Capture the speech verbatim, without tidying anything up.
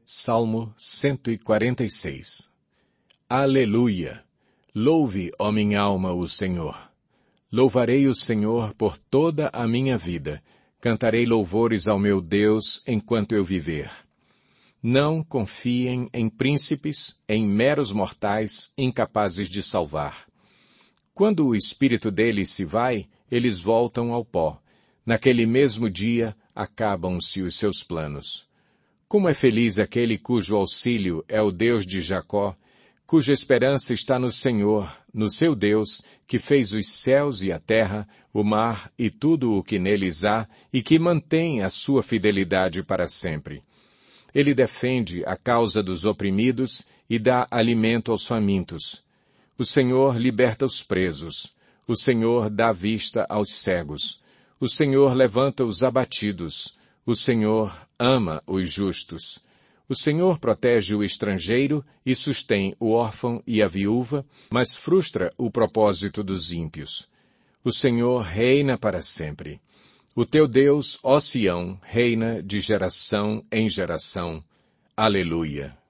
Salmo cento e quarenta e seis. Aleluia! Louve, ó minha alma, o Senhor. Louvarei o Senhor por toda a minha vida. Cantarei louvores ao meu Deus enquanto eu viver. Não confiem em príncipes, em meros mortais, incapazes de salvar. Quando o espírito deles se vai, eles voltam ao pó. Naquele mesmo dia, acabam-se os seus planos. Como é feliz aquele cujo auxílio é o Deus de Jacó, cuja esperança está no Senhor, no seu Deus, que fez os céus e a terra, o mar e tudo o que neles há, e que mantém a sua fidelidade para sempre. Ele defende a causa dos oprimidos e dá alimento aos famintos. O Senhor liberta os presos. O Senhor dá vista aos cegos. O Senhor levanta os abatidos. O Senhor ama os justos. O Senhor protege o estrangeiro e sustém o órfão e a viúva, mas frustra o propósito dos ímpios. O Senhor reina para sempre. O teu Deus, ó Sião, reina de geração em geração. Aleluia!